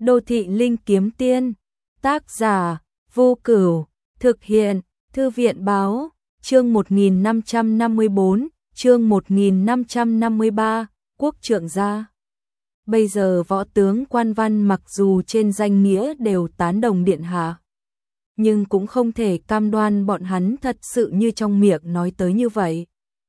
Đô thị linh kiếm tiên, tác giả, Vô Cửu, thực hiện, Thư viện báo, chương 1554, chương 1553, quốc trượng gia. Bây giờ võ tướng quan văn mặc dù trên danh nghĩa đều tán đồng điện hạ, nhưng cũng không thể cam đoan bọn hắn thật sự như trong miệng nói tới như vậy.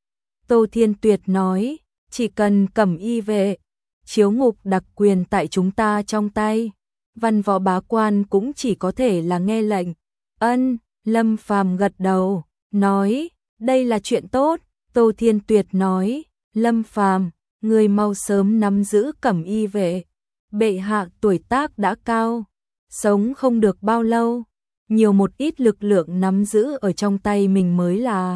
Tô Thiên Tuyệt nói, chỉ cần cẩm y vệ, chiếu ngục đặc quyền tại chúng ta trong tay, văn võ bá quan cũng chỉ có thể là nghe lệnh. Ân, Lâm Phàm gật đầu, nói, đây là chuyện tốt. Tô Thiên Tuyệt nói, Lâm Phàm, người mau sớm nắm giữ cẩm y vệ, bệ hạ tuổi tác đã cao, sống không được bao lâu, nhiều một ít lực lượng nắm giữ ở trong tay mình mới là.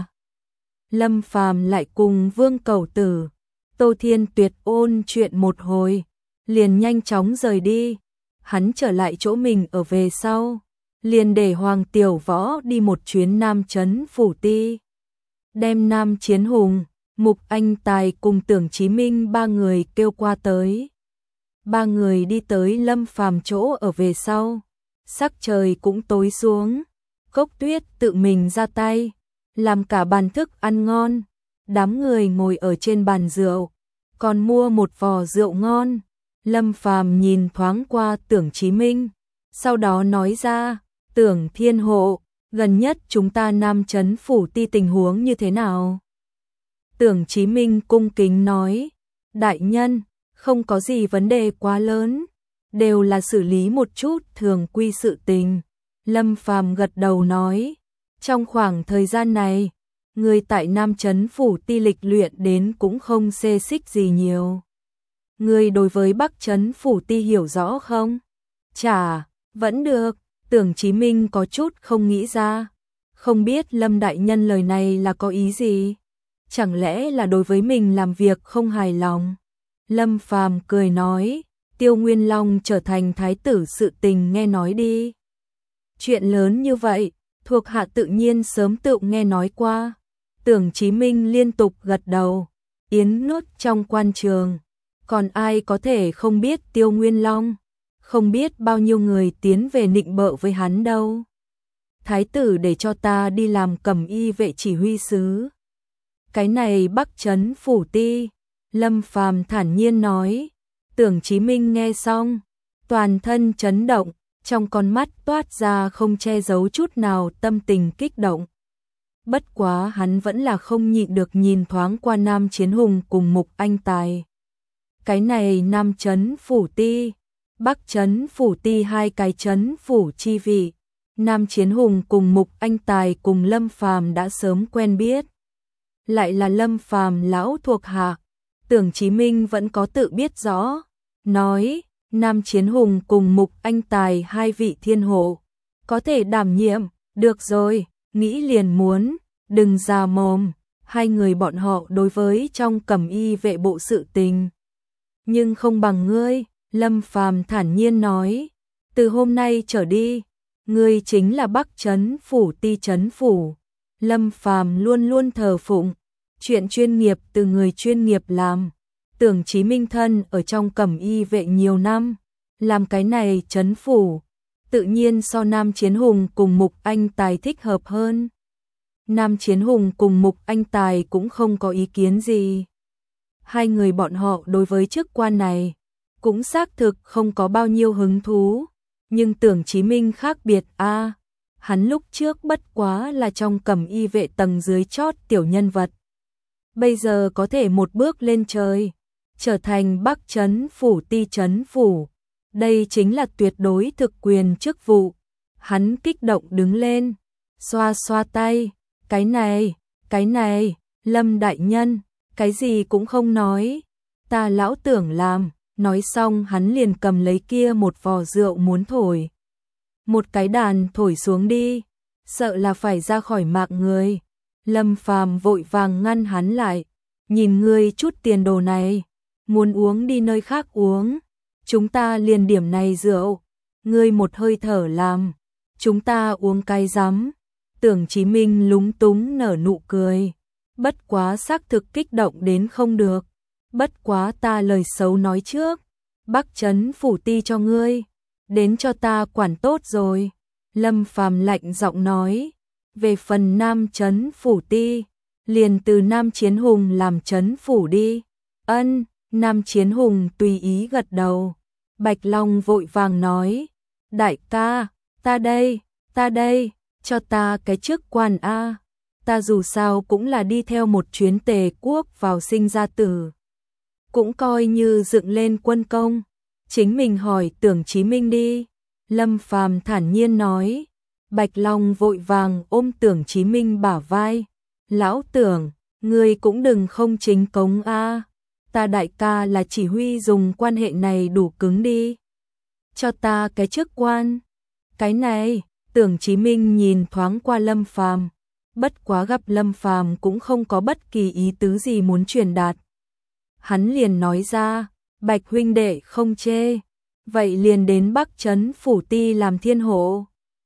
Lâm Phàm lại cùng Vương Cẩu Tử, Tô Thiên Tuyệt ôn chuyện một hồi, liền nhanh chóng rời đi. Hắn trở lại chỗ mình ở về sau, liền để Hoàng Tiểu Võ đi một chuyến Nam Trấn Phủ Ti, đem Nam Chiến Hùng, Mục Anh Tài cùng Tưởng Chí Minh ba người kêu qua tới. Ba người đi tới Lâm Phàm chỗ ở về sau, sắc trời cũng tối xuống, Cốc Tuyết tự mình ra tay, làm cả bàn thức ăn ngon, đám người ngồi ở trên bàn rượu, còn mua một vò rượu ngon. Lâm Phàm nhìn thoáng qua Tưởng Chí Minh, sau đó nói ra, Tưởng Thiên Hộ, gần nhất chúng ta Nam Trấn Phủ Ti tình huống như thế nào? Tưởng Chí Minh cung kính nói, đại nhân, không có gì vấn đề quá lớn, đều là xử lý một chút thường quy sự tình. Lâm Phàm gật đầu nói, trong khoảng thời gian này, người tại Nam Trấn Phủ Ti lịch luyện đến cũng không xê xích gì nhiều. Người đối với Bắc Trấn Phủ Ti hiểu rõ không? Chả, vẫn được. Tưởng Chí Minh có chút không nghĩ ra, không biết Lâm đại nhân lời này là có ý gì? Chẳng lẽ là đối với mình làm việc không hài lòng? Lâm Phàm cười nói, Tiêu Nguyên Long trở thành thái tử sự tình nghe nói đi. Chuyện lớn như vậy, thuộc hạ tự nhiên sớm tự nghe nói qua. Tưởng Chí Minh liên tục gật đầu, yến nốt trong quan trường, còn ai có thể không biết Tiêu Nguyên Long? Không biết bao nhiêu người tiến về nịnh bợ với hắn đâu. Thái tử để cho ta đi làm cẩm y vệ chỉ huy sứ. Cái này Bắc Trấn Phủ Ti, Lâm Phàm thản nhiên nói. Tưởng Chí Minh nghe xong, toàn thân chấn động, trong con mắt toát ra không che giấu chút nào tâm tình kích động. Bất quá hắn vẫn là không nhịn được nhìn thoáng qua Nam Chiến Hùng cùng Mục Anh Tài. Cái này Nam Trấn Phủ Ti, Bắc Trấn Phủ Ti hai cái trấn phủ chi vị, Nam Chiến Hùng cùng Mục Anh Tài cùng Lâm Phàm đã sớm quen biết. Lại là Lâm Phàm lão thuộc hạ, Tưởng Chí Minh vẫn có tự biết rõ, nói, Nam Chiến Hùng cùng Mục Anh Tài hai vị thiên hộ, có thể đảm nhiệm, được rồi, nghĩ liền muốn, đừng già mồm, hai người bọn họ đối với trong cẩm y vệ bộ sự tình. Nhưng không bằng ngươi. Lâm Phàm thản nhiên nói, từ hôm nay trở đi, ngươi chính là Bắc Trấn Phủ Ti trấn phủ. Lâm Phàm luôn luôn thờ phụng, chuyện chuyên nghiệp từ người chuyên nghiệp làm. Tưởng Chí Minh thân ở trong cẩm y vệ nhiều năm, làm cái này trấn phủ, tự nhiên so Nam Chiến Hùng cùng Mục Anh Tài thích hợp hơn. Nam Chiến Hùng cùng Mục Anh Tài cũng không có ý kiến gì. Hai người bọn họ đối với chức quan này cũng xác thực không có bao nhiêu hứng thú, nhưng Tưởng Chí Minh khác biệt a, hắn lúc trước bất quá là trong cẩm y vệ tầng dưới chót tiểu nhân vật. Bây giờ có thể một bước lên trời, trở thành Bắc Trấn Phủ Ti trấn phủ, đây chính là tuyệt đối thực quyền chức vụ. Hắn kích động đứng lên, xoa xoa tay, cái này, Lâm đại nhân, cái gì cũng không nói, ta lão Tưởng làm. Nói xong hắn liền cầm lấy kia một vò rượu muốn thổi. Một cái đàn thổi xuống đi, sợ là phải ra khỏi mạng người. Lâm Phàm vội vàng ngăn hắn lại, nhìn ngươi chút tiền đồ này, muốn uống đi nơi khác uống, chúng ta liền điểm này rượu, ngươi một hơi thở làm, chúng ta uống cái rắm. Tưởng Chí Minh lúng túng nở nụ cười, bất quá xác thực kích động đến không được. Bất quá ta lời xấu nói trước, Bắc Trấn Phủ Ti cho ngươi, đến cho ta quản tốt rồi. Lâm Phàm lạnh giọng nói, về phần Nam Trấn Phủ Ti, liền từ Nam Chiến Hùng làm trấn phủ đi. Ân, Nam Chiến Hùng tùy ý gật đầu. Bạch Long vội vàng nói, đại ca, ta đây, cho ta cái chức quan a. Ta dù sao cũng là đi theo một chuyến Tề quốc vào sinh ra tử, cũng coi như dựng lên quân công, chính mình hỏi Tưởng Chí Minh đi. Lâm Phàm thản nhiên nói. Bạch Long vội vàng ôm Tưởng Chí Minh bả vai, lão Tưởng, ngươi cũng đừng không chính cống a. Ta đại ca là chỉ huy dùng quan hệ này đủ cứng đi. Cho ta cái chức quan. Cái này, Tưởng Chí Minh nhìn thoáng qua Lâm Phàm, bất quá gặp Lâm Phàm cũng không có bất kỳ ý tứ gì muốn truyền đạt. Hắn liền nói ra, Bạch huynh đệ không chê, vậy liền đến Bắc Trấn Phủ Ti làm thiên hộ.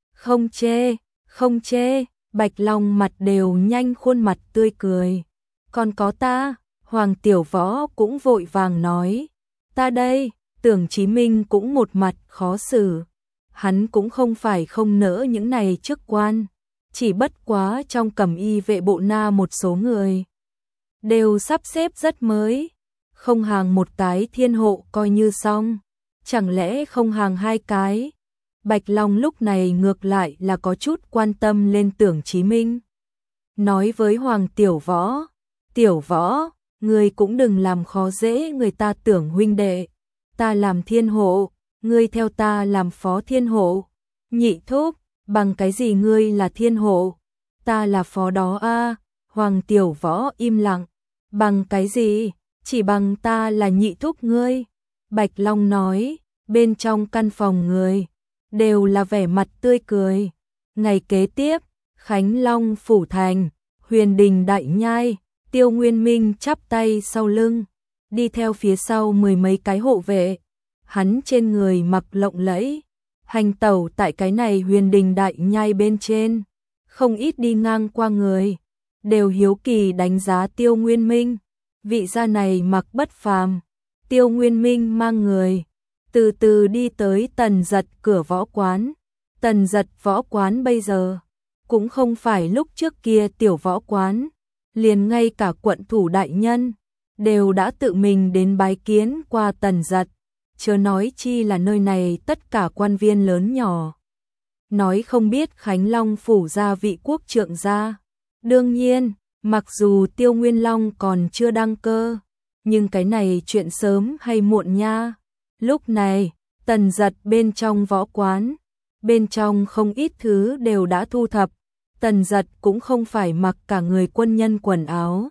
Không chê, Bạch Long mặt đều nhanh khuôn mặt tươi cười. Còn có ta, Hoàng Tiểu Võ cũng vội vàng nói, ta đây. Tưởng Chí Minh cũng một mặt khó xử. Hắn cũng không phải không nỡ những này chức quan, chỉ bất quá trong Cẩm Y vệ bộ na một số người đều sắp xếp rất mới, không hàng một cái thiên hộ coi như xong, chẳng lẽ không hàng hai cái. Bạch Long lúc này ngược lại là có chút quan tâm lên Tưởng Chí Minh. Nói với Hoàng Tiểu Võ, ngươi cũng đừng làm khó dễ người ta Tưởng huynh đệ. Ta làm thiên hộ, ngươi theo ta làm phó thiên hộ. Nhị thúc, bằng cái gì ngươi là thiên hộ? Ta là phó đó a. Hoàng Tiểu Võ im lặng. Bằng cái gì? Chỉ bằng ta là nhị thúc ngươi. Bạch Long nói, bên trong căn phòng người đều là vẻ mặt tươi cười. Ngày kế tiếp, Khánh Long phủ thành, Huyền Đình đại nhai, Tiêu Nguyên Minh chắp tay sau lưng, đi theo phía sau mười mấy cái hộ vệ. Hắn trên người mặc lộng lẫy, hành tẩu tại cái này Huyền Đình đại nhai bên trên, không ít đi ngang qua người đều hiếu kỳ đánh giá Tiêu Nguyên Minh. Vị gia này mặc bất phàm. Tiêu Nguyên Minh mang người từ từ đi tới Tần Dật cửa võ quán. Tần Dật võ quán bây giờ cũng không phải lúc trước kia tiểu võ quán, liền ngay cả quận thủ đại nhân đều đã tự mình đến bái kiến qua Tần Dật, chớ nói chi là nơi này tất cả quan viên lớn nhỏ. Nói không biết Khánh Long phủ gia vị quốc trượng gia. Đương nhiên, mặc dù Tiêu Nguyên Long còn chưa đăng cơ, nhưng cái này chuyện sớm hay muộn nha. Lúc này, Tần Dật bên trong võ quán, bên trong không ít thứ đều đã thu thập. Tần Dật cũng không phải mặc cả người quân nhân quần áo,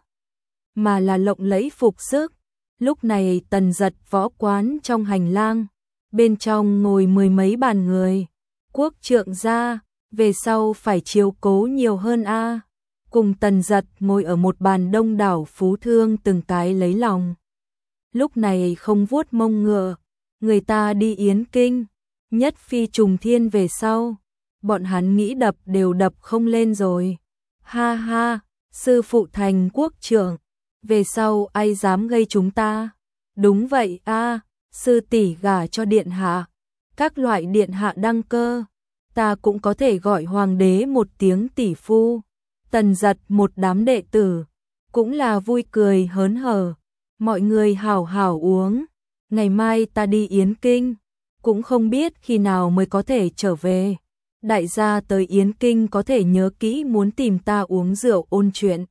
mà là lộng lẫy phục sức. Lúc này Tần Dật võ quán trong hành lang, bên trong ngồi mười mấy bàn người. Quốc trượng gia, về sau phải chiếu cố nhiều hơn a. Cùng Tần Dật ngồi ở một bàn đông đảo phú thương từng cái lấy lòng. Lúc này không vuốt mông ngựa, người ta đi yến kinh, nhất phi trùng thiên về sau, bọn hắn nghĩ đập đều đập không lên rồi. Ha ha, sư phụ thành quốc trưởng, về sau ai dám gây chúng ta? Đúng vậy a, sư tỷ gả cho điện hạ, các loại điện hạ đăng cơ, ta cũng có thể gọi hoàng đế một tiếng tỷ phu. Tần Dật một đám đệ tử cũng là vui cười hớn hở, mọi người hảo hảo uống, ngày mai ta đi yến kinh, cũng không biết khi nào mới có thể trở về. Đại gia tới yến kinh có thể nhớ kỹ muốn tìm ta uống rượu ôn chuyện.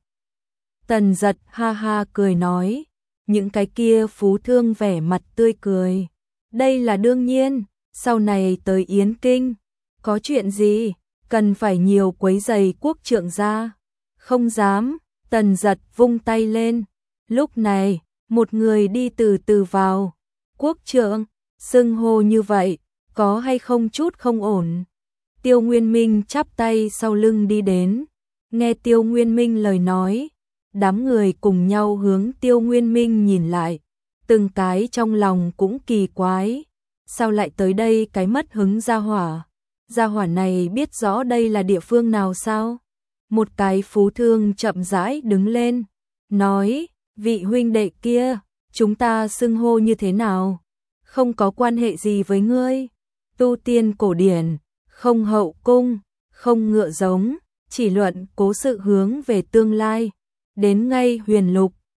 Tần Dật ha ha cười nói, những cái kia phú thương vẻ mặt tươi cười. Đây là đương nhiên, sau này tới yến kinh, có chuyện gì, cần phải nhiều quấy rầy quốc trượng gia. Không dám, Tần Dật vung tay lên. Lúc này, một người đi từ từ vào. Quốc trượng, xưng hô như vậy, có hay không chút không ổn? Tiêu Nguyên Minh chắp tay sau lưng đi đến. Nghe Tiêu Nguyên Minh lời nói, đám người cùng nhau hướng Tiêu Nguyên Minh nhìn lại. Từng cái trong lòng cũng kỳ quái. Sao lại tới đây cái mất hứng gia hỏa? Gia hỏa này biết rõ đây là địa phương nào sao? Một cái phú thương chậm rãi đứng lên, nói, vị huynh đệ kia, chúng ta xưng hô như thế nào? Không có quan hệ gì với ngươi. tu tiên cổ điển, không hậu cung, không ngựa giống, chỉ luận cố sự hướng về tương lai. Đến ngay huyền lục,